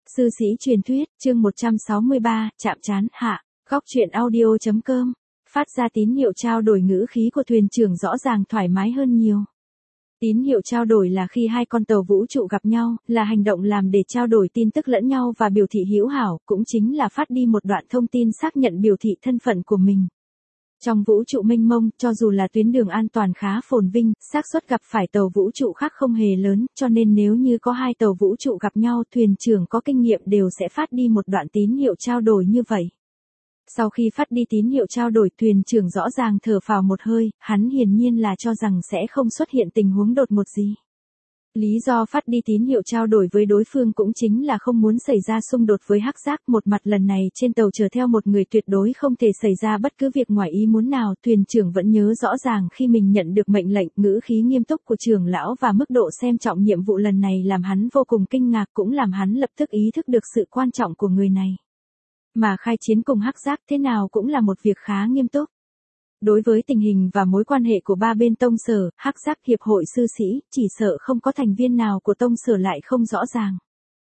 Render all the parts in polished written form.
Sư sĩ truyền thuyết, chương 163, chạm trán, hạ, góc truyện audio.com, phát ra tín hiệu trao đổi ngữ khí của thuyền trưởng rõ ràng thoải mái hơn nhiều. Tín hiệu trao đổi là khi hai con tàu vũ trụ gặp nhau, là hành động làm để trao đổi tin tức lẫn nhau và biểu thị hữu hảo, cũng chính là phát đi một đoạn thông tin xác nhận biểu thị thân phận của mình. Trong vũ trụ mênh mông, cho dù là tuyến đường an toàn khá phồn vinh, xác suất gặp phải tàu vũ trụ khác không hề lớn, cho nên nếu như có hai tàu vũ trụ gặp nhau, thuyền trưởng có kinh nghiệm đều sẽ phát đi một đoạn tín hiệu trao đổi như vậy. Sau khi phát đi tín hiệu trao đổi, thuyền trưởng rõ ràng thở phào một hơi, hắn hiển nhiên là cho rằng sẽ không xuất hiện tình huống đột ngột gì. Lý do phát đi tín hiệu trao đổi với đối phương cũng chính là không muốn xảy ra xung đột với hắc giác. Một mặt lần này trên tàu chở theo một người tuyệt đối không thể xảy ra bất cứ việc ngoài ý muốn nào. Thuyền trưởng vẫn nhớ rõ ràng khi mình nhận được mệnh lệnh, ngữ khí nghiêm túc của trưởng lão và mức độ xem trọng nhiệm vụ lần này làm hắn vô cùng kinh ngạc, cũng làm hắn lập tức ý thức được sự quan trọng của người này. Mà khai chiến cùng hắc giác thế nào cũng là một việc khá nghiêm túc. Đối với tình hình và mối quan hệ của ba bên tông sở, hắc giác hiệp hội sư sĩ, chỉ sợ không có thành viên nào của tông sở lại không rõ ràng.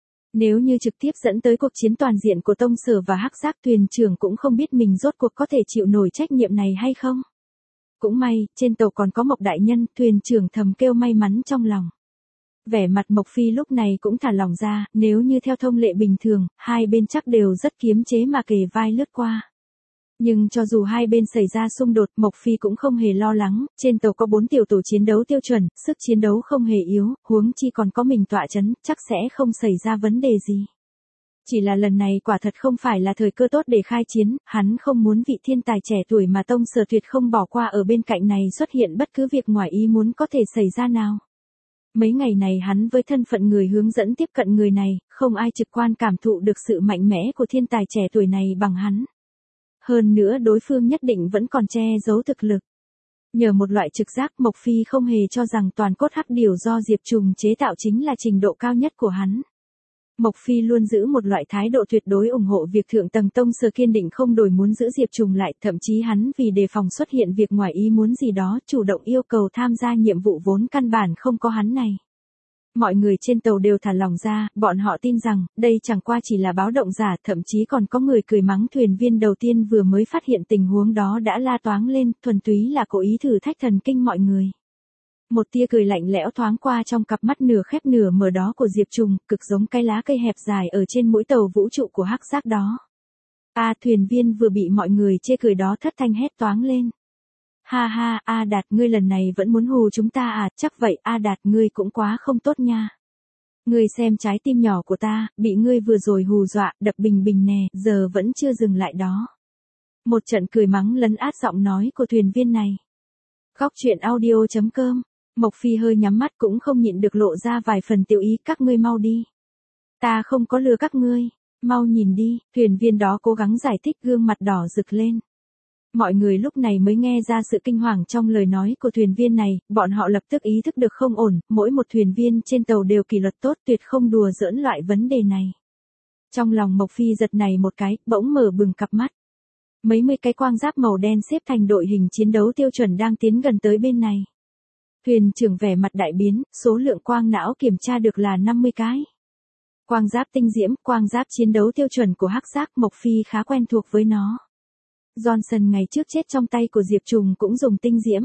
Nếu như trực tiếp dẫn tới cuộc chiến toàn diện của tông sở và hắc giác, thuyền trưởng cũng không biết mình rốt cuộc có thể chịu nổi trách nhiệm này hay không. Cũng may, trên tàu còn có Mộc đại nhân, thuyền trưởng thầm kêu may mắn trong lòng. Vẻ mặt Mộc Phi lúc này cũng thả lỏng ra, nếu như theo thông lệ bình thường, hai bên chắc đều rất kiềm chế mà kề vai lướt qua. Nhưng cho dù hai bên xảy ra xung đột, Mộc Phi cũng không hề lo lắng, trên tàu có 4 tiểu tổ chiến đấu tiêu chuẩn, sức chiến đấu không hề yếu, huống chi còn có mình tọa chấn, chắc sẽ không xảy ra vấn đề gì. Chỉ là lần này quả thật không phải là thời cơ tốt để khai chiến, hắn không muốn vị thiên tài trẻ tuổi mà tông sở tuyệt không bỏ qua ở bên cạnh này xuất hiện bất cứ việc ngoài ý muốn có thể xảy ra nào. Mấy ngày này hắn với thân phận người hướng dẫn tiếp cận người này, không ai trực quan cảm thụ được sự mạnh mẽ của thiên tài trẻ tuổi này bằng hắn. Hơn nữa đối phương nhất định vẫn còn che giấu thực lực. Nhờ một loại trực giác, Mộc Phi không hề cho rằng toàn cốt hắc điểu do Diệp Trùng chế tạo chính là trình độ cao nhất của hắn. Mộc Phi luôn giữ một loại thái độ tuyệt đối ủng hộ việc thượng tầng tông sở kiên định không đổi muốn giữ Diệp Trùng lại, thậm chí hắn vì đề phòng xuất hiện việc ngoài ý muốn gì đó, chủ động yêu cầu tham gia nhiệm vụ vốn căn bản không có hắn này. Mọi người trên tàu đều thả lỏng ra, bọn họ tin rằng, đây chẳng qua chỉ là báo động giả, thậm chí còn có người cười mắng thuyền viên đầu tiên vừa mới phát hiện tình huống đó đã la toáng lên, thuần túy là cố ý thử thách thần kinh mọi người. Một tia cười lạnh lẽo thoáng qua trong cặp mắt nửa khép nửa mở đó của Diệp Trùng, cực giống cái lá cây hẹp dài ở trên mũi tàu vũ trụ của hắc giác đó. Thuyền viên vừa bị mọi người chê cười đó thất thanh hét toáng lên. Ha ha, Đạt, ngươi lần này vẫn muốn hù chúng ta à, chắc vậy, Đạt, ngươi cũng quá không tốt nha. Ngươi xem trái tim nhỏ của ta, bị ngươi vừa rồi hù dọa, đập bình bình nè, giờ vẫn chưa dừng lại đó. Một trận cười mắng lấn át giọng nói của thuyền viên này. Góc truyện audio.com, Mộc Phi hơi nhắm mắt cũng không nhịn được lộ ra vài phần tiểu ý, các ngươi mau đi. Ta không có lừa các ngươi, mau nhìn đi, thuyền viên đó cố gắng giải thích, gương mặt đỏ rực lên. Mọi người lúc này mới nghe ra sự kinh hoàng trong lời nói của thuyền viên này, bọn họ lập tức ý thức được không ổn, mỗi một thuyền viên trên tàu đều kỷ luật tốt, tuyệt không đùa giỡn loại vấn đề này. Trong lòng Mộc Phi giật này một cái, bỗng mở bừng cặp mắt. Mấy mươi cái quang giáp màu đen xếp thành đội hình chiến đấu tiêu chuẩn đang tiến gần tới bên này. Thuyền trưởng vẻ mặt đại biến, số lượng quang não kiểm tra được là 50 cái. Quang giáp tinh diễm, quang giáp chiến đấu tiêu chuẩn của hắc giác, Mộc Phi khá quen thuộc với nó. Johnson ngày trước chết trong tay của Diệp Trùng cũng dùng tinh diễm.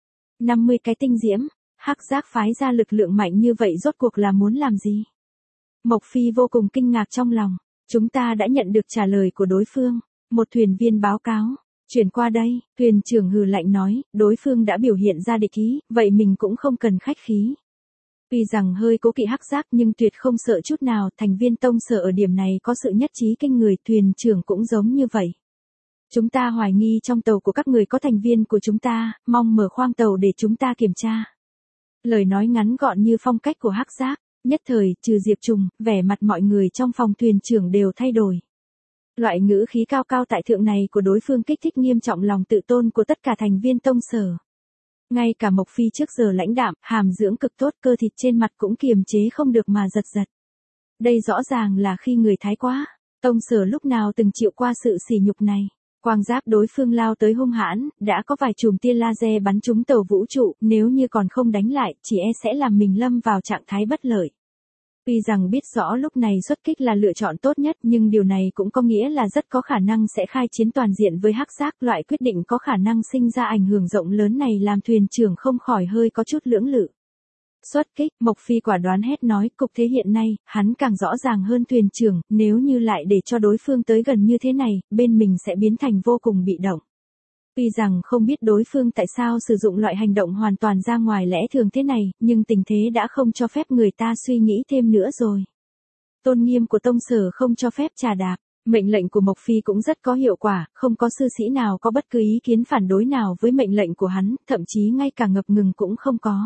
50 cái tinh diễm, hắc giác phái ra lực lượng mạnh như vậy rốt cuộc là muốn làm gì? Mộc Phi vô cùng kinh ngạc trong lòng. Chúng ta đã nhận được trả lời của đối phương. Một thuyền viên báo cáo. Chuyển qua đây, thuyền trưởng hừ lạnh nói, đối phương đã biểu hiện ra địch ý, vậy mình cũng không cần khách khí. Tuy rằng hơi cố kỵ hắc giác nhưng tuyệt không sợ chút nào, thành viên tông sở ở điểm này có sự nhất trí kinh người, thuyền trưởng cũng giống như vậy. Chúng ta hoài nghi trong tàu của các người có thành viên của chúng ta, mong mở khoang tàu để chúng ta kiểm tra. Lời nói ngắn gọn như phong cách của hắc giác, nhất thời, trừ Diệp Trùng, vẻ mặt mọi người trong phòng thuyền trưởng đều thay đổi. Loại ngữ khí cao cao tại thượng này của đối phương kích thích nghiêm trọng lòng tự tôn của tất cả thành viên tông sở. Ngay cả Mộc Phi trước giờ lãnh đạm, hàm dưỡng cực tốt, cơ thịt trên mặt cũng kiềm chế không được mà giật giật. Đây rõ ràng là khi người thái quá, tông sở lúc nào từng chịu qua sự sỉ nhục này. Quang giáp đối phương lao tới hung hãn, đã có vài chùm tia laser bắn trúng tàu vũ trụ, nếu như còn không đánh lại, chỉ e sẽ làm mình lâm vào trạng thái bất lợi. Tuy rằng biết rõ lúc này xuất kích là lựa chọn tốt nhất nhưng điều này cũng có nghĩa là rất có khả năng sẽ khai chiến toàn diện với Hắc Giác. Loại quyết định có khả năng sinh ra ảnh hưởng rộng lớn này làm thuyền trưởng không khỏi hơi có chút lưỡng lự. Xuất kích, Mộc Phi quả đoán hét nói, cục thế hiện nay, hắn càng rõ ràng hơn thuyền trưởng, nếu như lại để cho đối phương tới gần như thế này, bên mình sẽ biến thành vô cùng bị động. Tuy rằng không biết đối phương tại sao sử dụng loại hành động hoàn toàn ra ngoài lẽ thường thế này, nhưng tình thế đã không cho phép người ta suy nghĩ thêm nữa rồi. Tôn nghiêm của tông sở không cho phép trà đạp, mệnh lệnh của Mộc Phi cũng rất có hiệu quả, không có sư sĩ nào có bất cứ ý kiến phản đối nào với mệnh lệnh của hắn, thậm chí ngay cả ngập ngừng cũng không có.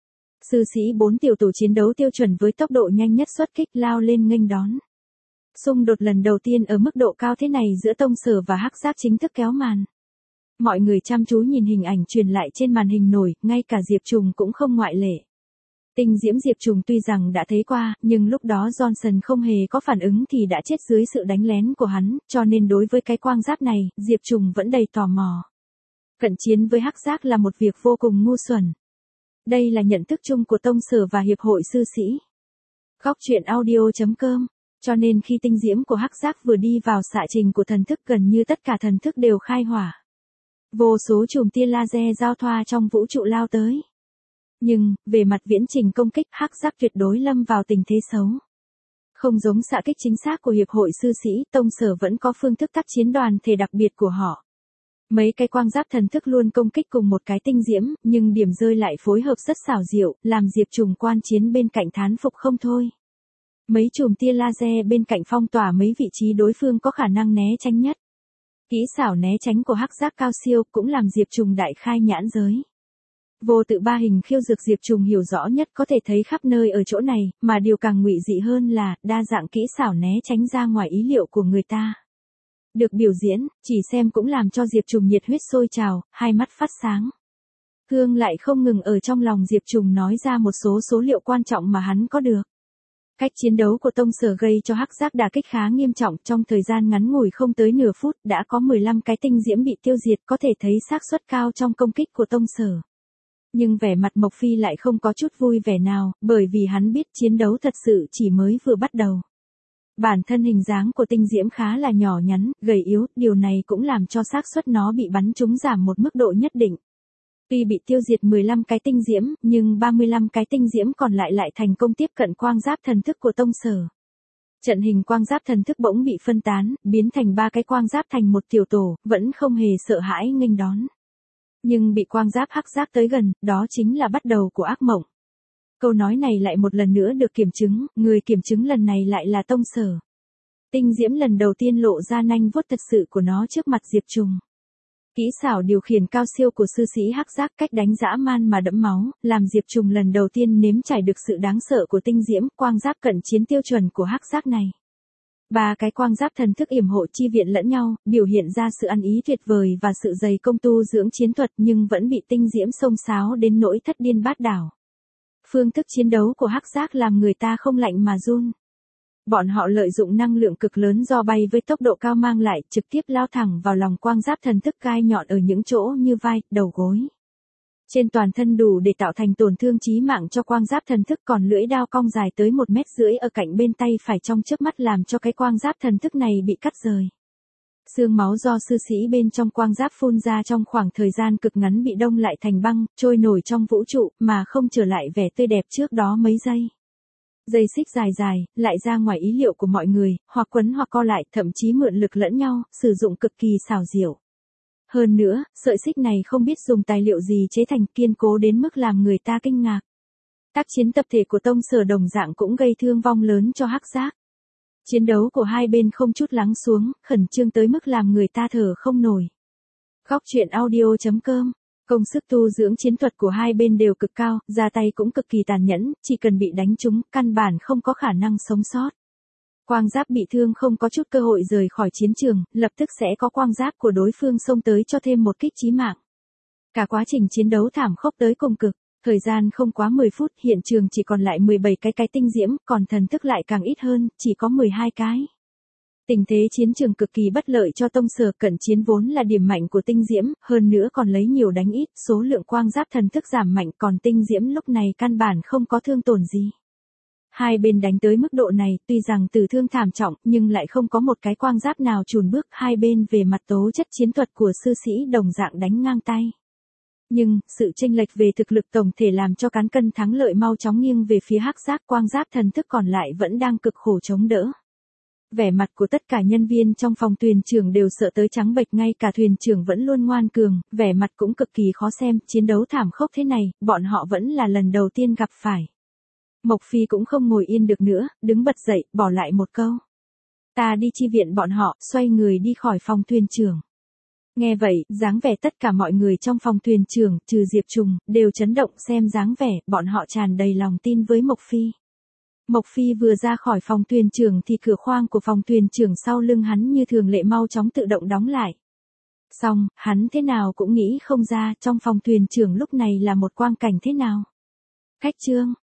Sư sĩ 4 tiểu tổ chiến đấu tiêu chuẩn với tốc độ nhanh nhất xuất kích lao lên nghênh đón. Xung đột lần đầu tiên ở mức độ cao thế này giữa tông sở và Hắc Giác chính thức kéo màn. Mọi người chăm chú nhìn hình ảnh truyền lại trên màn hình nổi, ngay cả Diệp Trùng cũng không ngoại lệ. Tinh diễm Diệp Trùng tuy rằng đã thấy qua, nhưng lúc đó Johnson không hề có phản ứng thì đã chết dưới sự đánh lén của hắn, cho nên đối với cái quang giáp này, Diệp Trùng vẫn đầy tò mò. Cận chiến với Hắc Giác là một việc vô cùng ngu xuẩn. Đây là nhận thức chung của tông sở và hiệp hội sư sĩ. Góc truyện audio.com. Cho nên khi tinh diễm của Hắc Giác vừa đi vào xạ trình của thần thức gần như tất cả thần thức đều khai hỏa. Vô số chùm tia laser giao thoa trong vũ trụ lao tới. Nhưng, về mặt viễn trình công kích, Hắc Giác tuyệt đối lâm vào tình thế xấu. Không giống xạ kích chính xác của hiệp hội sư sĩ, tông sở vẫn có phương thức tác chiến đoàn thể đặc biệt của họ. Mấy cái quang giáp thần thức luôn công kích cùng một cái tinh diễm, nhưng điểm rơi lại phối hợp rất xảo diệu, làm Diệp Trùng quan chiến bên cạnh thán phục không thôi. Mấy chùm tia laser bên cạnh phong tỏa mấy vị trí đối phương có khả năng né tránh nhất. Kỹ xảo né tránh của Hắc Giác cao siêu cũng làm Diệp Trùng đại khai nhãn giới. Vô tự ba hình khiêu dược Diệp Trùng hiểu rõ nhất có thể thấy khắp nơi ở chỗ này, mà điều càng ngụy dị hơn là đa dạng kỹ xảo né tránh ra ngoài ý liệu của người ta. Được biểu diễn, chỉ xem cũng làm cho Diệp Trùng nhiệt huyết sôi trào, hai mắt phát sáng. Hương lại không ngừng ở trong lòng Diệp Trùng nói ra một số số liệu quan trọng mà hắn có được. Cách chiến đấu của tông sở gây cho Hắc Giác đả kích khá nghiêm trọng, trong thời gian ngắn ngủi không tới nửa phút đã có 15 cái tinh diễm bị tiêu diệt, có thể thấy xác suất cao trong công kích của tông sở. Nhưng vẻ mặt Mộc Phi lại không có chút vui vẻ nào, bởi vì hắn biết chiến đấu thật sự chỉ mới vừa bắt đầu. Bản thân hình dáng của tinh diễm khá là nhỏ nhắn, gầy yếu, điều này cũng làm cho xác suất nó bị bắn trúng giảm một mức độ nhất định. Tuy bị tiêu diệt 15 cái tinh diễm, nhưng 35 cái tinh diễm còn lại thành công tiếp cận quang giáp thần thức của tông sở. Trận hình quang giáp thần thức bỗng bị phân tán, biến thành 3 cái quang giáp thành một tiểu tổ, vẫn không hề sợ hãi nghênh đón. Nhưng bị quang giáp Hắc Giác tới gần, đó chính là bắt đầu của ác mộng. Câu nói này lại một lần nữa được kiểm chứng, người kiểm chứng lần này lại là tông sở. Tinh diễm lần đầu tiên lộ ra nanh vuốt thật sự của nó trước mặt Diệp Trùng. Kỹ xảo điều khiển cao siêu của sư sĩ Hắc Giác, cách đánh dã man mà đẫm máu, làm Diệp Trùng lần đầu tiên nếm trải được sự đáng sợ của tinh diễm quang giáp cận chiến tiêu chuẩn của Hắc Giác này. 3 cái quang giáp thần thức yểm hộ chi viện lẫn nhau, biểu hiện ra sự ăn ý tuyệt vời và sự dày công tu dưỡng chiến thuật, nhưng vẫn bị tinh diễm xông xáo đến nỗi thất điên bát đảo. Phương thức chiến đấu của Hắc Giác làm người ta không lạnh mà run. Bọn họ lợi dụng năng lượng cực lớn do bay với tốc độ cao mang lại, trực tiếp lao thẳng vào lòng quang giáp thần thức gai nhọn ở những chỗ như vai, đầu gối. Trên toàn thân đủ để tạo thành tổn thương chí mạng cho quang giáp thần thức, còn lưỡi đao cong dài tới 1,5 mét ở cạnh bên tay phải trong chớp mắt làm cho cái quang giáp thần thức này bị cắt rời. Xương máu do sư sĩ bên trong quang giáp phun ra trong khoảng thời gian cực ngắn bị đông lại thành băng, trôi nổi trong vũ trụ, mà không trở lại vẻ tươi đẹp trước đó mấy giây. Dây xích dài dài, lại ra ngoài ý liệu của mọi người, hoặc quấn hoặc co lại, thậm chí mượn lực lẫn nhau, sử dụng cực kỳ xảo diệu. Hơn nữa, sợi xích này không biết dùng tài liệu gì chế thành, kiên cố đến mức làm người ta kinh ngạc. Tác chiến tập thể của tông sở đồng dạng cũng gây thương vong lớn cho Hắc Giác. Chiến đấu của hai bên không chút lắng xuống, khẩn trương tới mức làm người ta thở không nổi. Góc truyện audio.com. Công sức tu dưỡng chiến thuật của hai bên đều cực cao, ra tay cũng cực kỳ tàn nhẫn, chỉ cần bị đánh trúng, căn bản không có khả năng sống sót. Quang giáp bị thương không có chút cơ hội rời khỏi chiến trường, lập tức sẽ có quang giáp của đối phương xông tới cho thêm một kích chí mạng. Cả quá trình chiến đấu thảm khốc tới cùng cực, thời gian không quá 10 phút, hiện trường chỉ còn lại 17 cái tinh diễm, còn thần thức lại càng ít hơn, chỉ có 12 cái. Tình thế chiến trường cực kỳ bất lợi cho tông sở, cận chiến vốn là điểm mạnh của tinh diễm, hơn nữa còn lấy nhiều đánh ít, số lượng quang giáp thần thức giảm mạnh, còn tinh diễm lúc này căn bản không có thương tổn gì. Hai bên đánh tới mức độ này, tuy rằng tử thương thảm trọng, nhưng lại không có một cái quang giáp nào chùn bước, hai bên về mặt tố chất chiến thuật của sư sĩ đồng dạng đánh ngang tay. Nhưng, sự chênh lệch về thực lực tổng thể làm cho cán cân thắng lợi mau chóng nghiêng về phía hắc giáp, quang giáp thần thức còn lại vẫn đang cực khổ chống đỡ. Vẻ mặt của tất cả nhân viên trong phòng thuyền trưởng đều sợ tới trắng bệch, ngay cả thuyền trưởng vẫn luôn ngoan cường, vẻ mặt cũng cực kỳ khó xem, chiến đấu thảm khốc thế này, bọn họ vẫn là lần đầu tiên gặp phải. Mộc Phi cũng không ngồi yên được nữa, đứng bật dậy, bỏ lại một câu. Ta đi chi viện bọn họ, xoay người đi khỏi phòng thuyền trưởng. Nghe vậy, dáng vẻ tất cả mọi người trong phòng thuyền trưởng, trừ Diệp Trùng, đều chấn động, xem dáng vẻ, bọn họ tràn đầy lòng tin với Mộc Phi. Mộc Phi vừa ra khỏi phòng thuyền trưởng thì cửa khoang của phòng thuyền trưởng sau lưng hắn như thường lệ mau chóng tự động đóng lại. Xong, hắn thế nào cũng nghĩ không ra trong phòng thuyền trưởng lúc này là một quang cảnh thế nào. Khách trương,